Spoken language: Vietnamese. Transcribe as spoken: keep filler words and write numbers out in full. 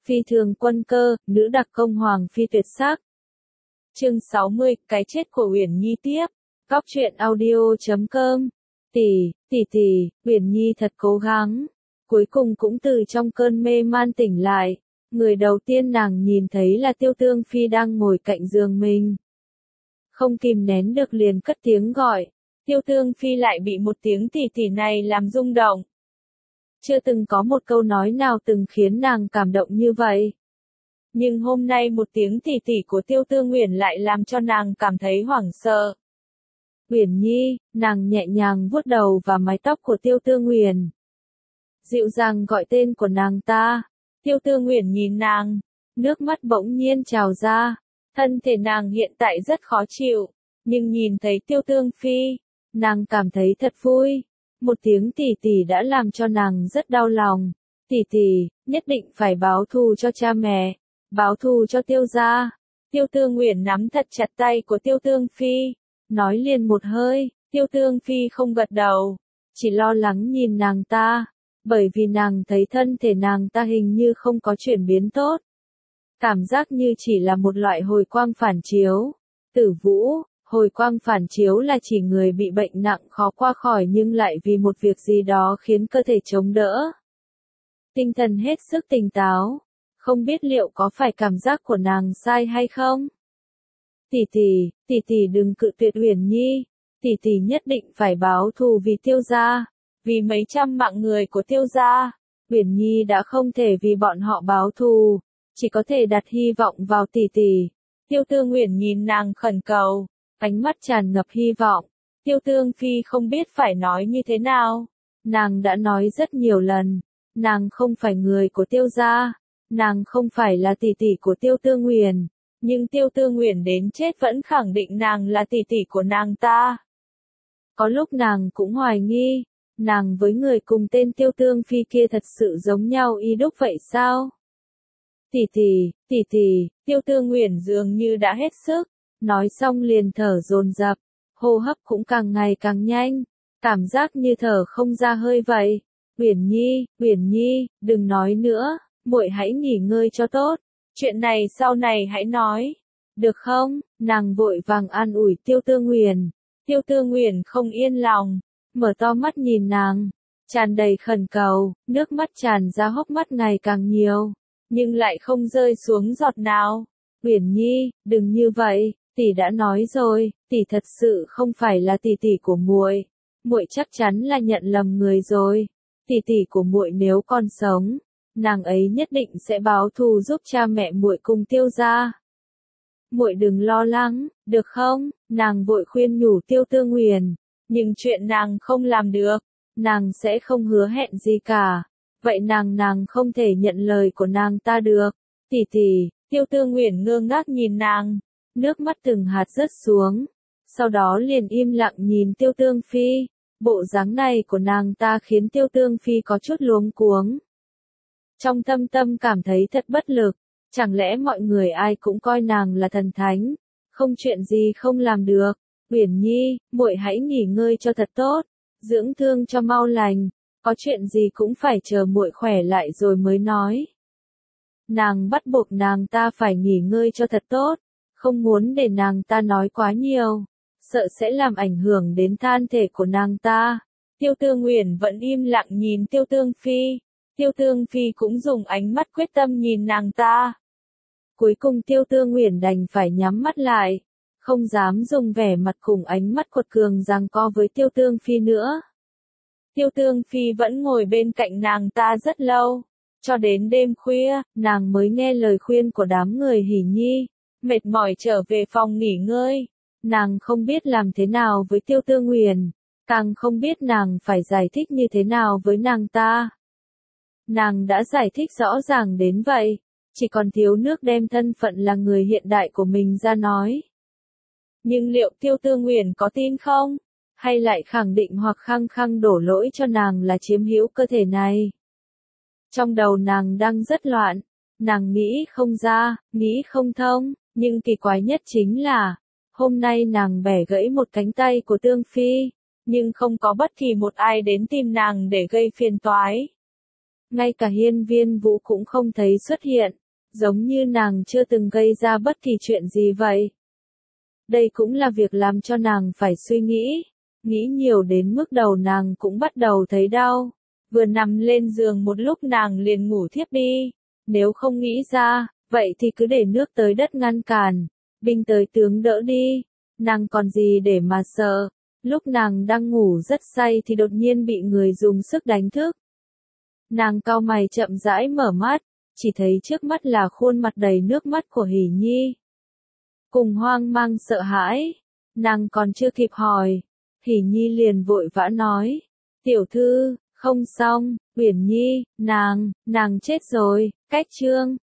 Phi thường quân cơ, nữ đặc công hoàng phi tuyệt sắc. Chương sáu mươi, cái chết của Uyển Nhi tiếp. Góc truyện audio chấm com. Tỷ, tỷ tỷ, Uyển Nhi thật cố gắng. Cuối cùng cũng từ trong cơn mê man tỉnh lại. Người đầu tiên nàng nhìn thấy là Tiêu Tương Phi đang ngồi cạnh giường mình. Không kìm nén được liền cất tiếng gọi. Tiêu Tương Phi lại bị một tiếng tỷ tỷ này làm rung động. Chưa từng có một câu nói nào từng khiến nàng cảm động như vậy. Nhưng hôm nay một tiếng tỷ tỷ của Tiêu Tương Uyển lại làm cho nàng cảm thấy hoảng sợ. Uyển Nhi, nàng nhẹ nhàng vuốt đầu và mái tóc của Tiêu Tương Uyển. Dịu dàng gọi tên của nàng ta. Tiêu Tương Uyển nhìn nàng, nước mắt bỗng nhiên trào ra. Thân thể nàng hiện tại rất khó chịu, nhưng nhìn thấy Tiêu Tương Phi, nàng cảm thấy thật vui. Một tiếng tỷ tỷ đã làm cho nàng rất đau lòng. Tỷ tỷ, nhất định phải báo thù cho cha mẹ, báo thù cho Tiêu gia. Tiêu Tương Uyển nắm thật chặt tay của Tiêu Tương Phi, nói liền một hơi. Tiêu Tương Phi không gật đầu, chỉ lo lắng nhìn nàng ta, bởi vì nàng thấy thân thể nàng ta hình như không có chuyển biến tốt. Cảm giác như chỉ là một loại hồi quang phản chiếu. Tử Vũ, hồi quang phản chiếu là chỉ người bị bệnh nặng khó qua khỏi nhưng lại vì một việc gì đó khiến cơ thể chống đỡ. Tinh thần hết sức tỉnh táo. Không biết liệu có phải cảm giác của nàng sai hay không? Tỷ tỷ, tỷ tỷ đừng cự tuyệt Uyển Nhi. Tỷ tỷ nhất định phải báo thù vì Tiêu gia, vì mấy trăm mạng người của Tiêu gia. Uyển Nhi đã không thể vì bọn họ báo thù, chỉ có thể đặt hy vọng vào tỷ tỷ. Tiêu Tương Uyển nhìn nàng khẩn cầu, ánh mắt tràn ngập hy vọng. Tiêu Tương Phi không biết phải nói như thế nào. Nàng đã nói rất nhiều lần, nàng không phải người của Tiêu gia, nàng không phải là tỷ tỷ của Tiêu Tương Uyển, nhưng Tiêu Tương Uyển đến chết vẫn khẳng định nàng là tỷ tỷ của nàng ta. Có lúc nàng cũng hoài nghi, nàng với người cùng tên Tiêu Tương Phi kia thật sự giống nhau y đúc vậy sao? Tỷ tỷ, tỷ tỷ, Tiêu Tương Uyển dường như đã hết sức, nói xong liền thở dồn dập, hô hấp cũng càng ngày càng nhanh, cảm giác như thở không ra hơi vậy. Uyển Nhi, Uyển Nhi, đừng nói nữa, muội hãy nghỉ ngơi cho tốt, chuyện này sau này hãy nói, được không? Nàng vội vàng an ủi Tiêu Tương Uyển. Tiêu Tương Uyển không yên lòng, mở to mắt nhìn nàng, tràn đầy khẩn cầu, nước mắt tràn ra hốc mắt ngày càng nhiều, nhưng lại không rơi xuống giọt nào. Uyển Nhi, đừng như vậy, tỷ đã nói rồi, tỷ thật sự không phải là tỷ tỷ của muội, muội chắc chắn là nhận lầm người rồi. Tỷ tỷ của muội nếu còn sống, nàng ấy nhất định sẽ báo thù giúp cha mẹ muội cùng Tiêu gia. Muội đừng lo lắng, được không? Nàng vội khuyên nhủ Tiêu Tương Uyển, nhưng chuyện nàng không làm được, nàng sẽ không hứa hẹn gì cả. Vậy nàng nàng không thể nhận lời của nàng ta được. Tỷ tỷ, Tiêu Tương Uyển ngơ ngác nhìn nàng, nước mắt từng hạt rớt xuống, sau đó liền im lặng nhìn Tiêu Tương Phi. Bộ dáng này của nàng ta khiến Tiêu Tương Phi có chút luống cuống. Trong thâm tâm cảm thấy thật bất lực, chẳng lẽ mọi người ai cũng coi nàng là thần thánh, không chuyện gì không làm được. Uyển Nhi, muội hãy nghỉ ngơi cho thật tốt, dưỡng thương cho mau lành, có chuyện gì cũng phải chờ muội khỏe lại rồi mới nói. Nàng bắt buộc nàng ta phải nghỉ ngơi cho thật tốt, không muốn để nàng ta nói quá nhiều, sợ sẽ làm ảnh hưởng đến thân thể của nàng ta. Tiêu Tương Uyển vẫn im lặng nhìn Tiêu Tương Phi. Tiêu Tương Phi cũng dùng ánh mắt quyết tâm nhìn nàng ta. Cuối cùng Tiêu Tương Uyển đành phải nhắm mắt lại, không dám dùng vẻ mặt cùng ánh mắt quật cường giằng co với Tiêu Tương Phi nữa. Tiêu Tương Phi vẫn ngồi bên cạnh nàng ta rất lâu, cho đến đêm khuya, nàng mới nghe lời khuyên của đám người Hỉ Nhi, mệt mỏi trở về phòng nghỉ ngơi. Nàng không biết làm thế nào với Tiêu Tương Uyển, càng không biết nàng phải giải thích như thế nào với nàng ta. Nàng đã giải thích rõ ràng đến vậy, chỉ còn thiếu nước đem thân phận là người hiện đại của mình ra nói. Nhưng liệu Tiêu Tương Uyển có tin không? Hay lại khẳng định hoặc khăng khăng đổ lỗi cho nàng là chiếm hữu cơ thể này? Trong đầu nàng đang rất loạn, nàng nghĩ không ra, nghĩ không thông, nhưng kỳ quái nhất chính là, hôm nay nàng bẻ gãy một cánh tay của Tương Phi, nhưng không có bất kỳ một ai đến tìm nàng để gây phiền toái. ngay cả Hiên Viên Vũ cũng không thấy xuất hiện, giống như nàng chưa từng gây ra bất kỳ chuyện gì vậy. Đây cũng là việc làm cho nàng phải suy nghĩ, nghĩ nhiều đến mức đầu nàng cũng bắt đầu thấy đau. Vừa nằm lên giường một lúc nàng liền ngủ thiếp đi, nếu không nghĩ ra, vậy thì cứ để nước tới đất ngăn cản, binh tới tướng đỡ đi, nàng còn gì để mà sợ. Lúc nàng đang ngủ rất say thì đột nhiên bị người dùng sức đánh thức. Nàng cau mày chậm rãi mở mắt, chỉ thấy trước mắt là khuôn mặt đầy nước mắt của Hỷ Nhi. Cùng hoang mang sợ hãi, nàng còn chưa kịp hỏi, Hỷ Nhi liền vội vã nói, tiểu thư, không xong, Uyển Nhi, nàng, nàng chết rồi, cách chương.